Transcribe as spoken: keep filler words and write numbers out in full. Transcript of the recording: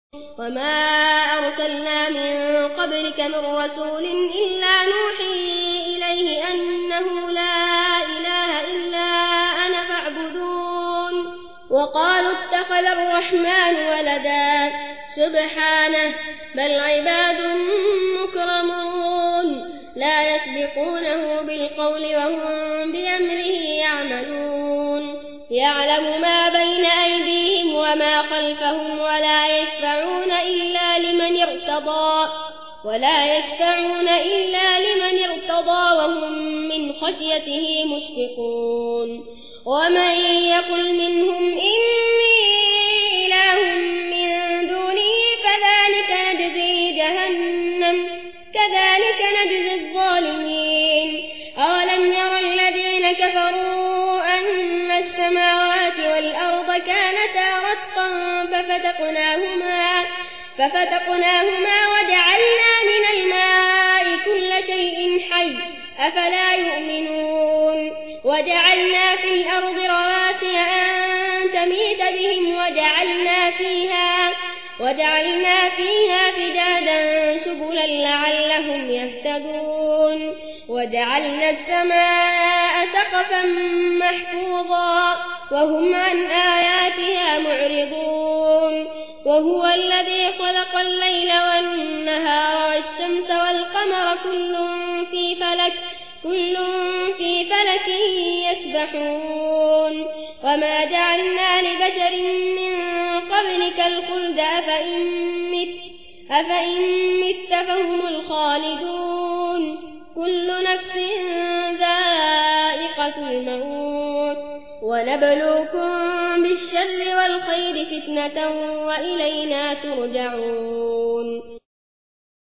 وما أرسلنا من قبلك من رسول إلا نوحي إليه أنه لا إله إلا أنا فاعبدون وقالوا اتخذ الرحمن ولدا سبحانه بل عباد مكرمون لا يسبقونه بالقول وهم بأمره يعملون يعلم ما بين أيديهم وما خلفهم ولا يشفعون إلا لمن ارتضى ولا يشفعون إلا لمن ارتضى وهم من خشيته مشفقون ومن يقل منهم إني إله من دونه فذلك نجزي جهنم كذلك نجزي الظالمين أولم ير الذين كفروا أن السماوات والأرض كانتا رتقا ففتقناهما ففتقناهما وجعلنا من الماء كل شيء حي أفلا يؤمنون وجعلنا في الأرض رواسي أن تميد بهم وجعلنا فيها وجعلنا فيها فجاجا سبلا لعلهم يهتدون وجعلنا السماء سقفا محفوظا وهم عن آياتها معرضون وهو الذي خلق الليل والنهار والشمس والقمر كل في فلك كل في فلك يسبحون وما جعلنا لبشر من قبلك الخلد أفإن مت أفإن مت فهم الخالدون كل نفس ذائقة الموت ونبلوكم بالشر والخير فتنة وإلينا ترجعون.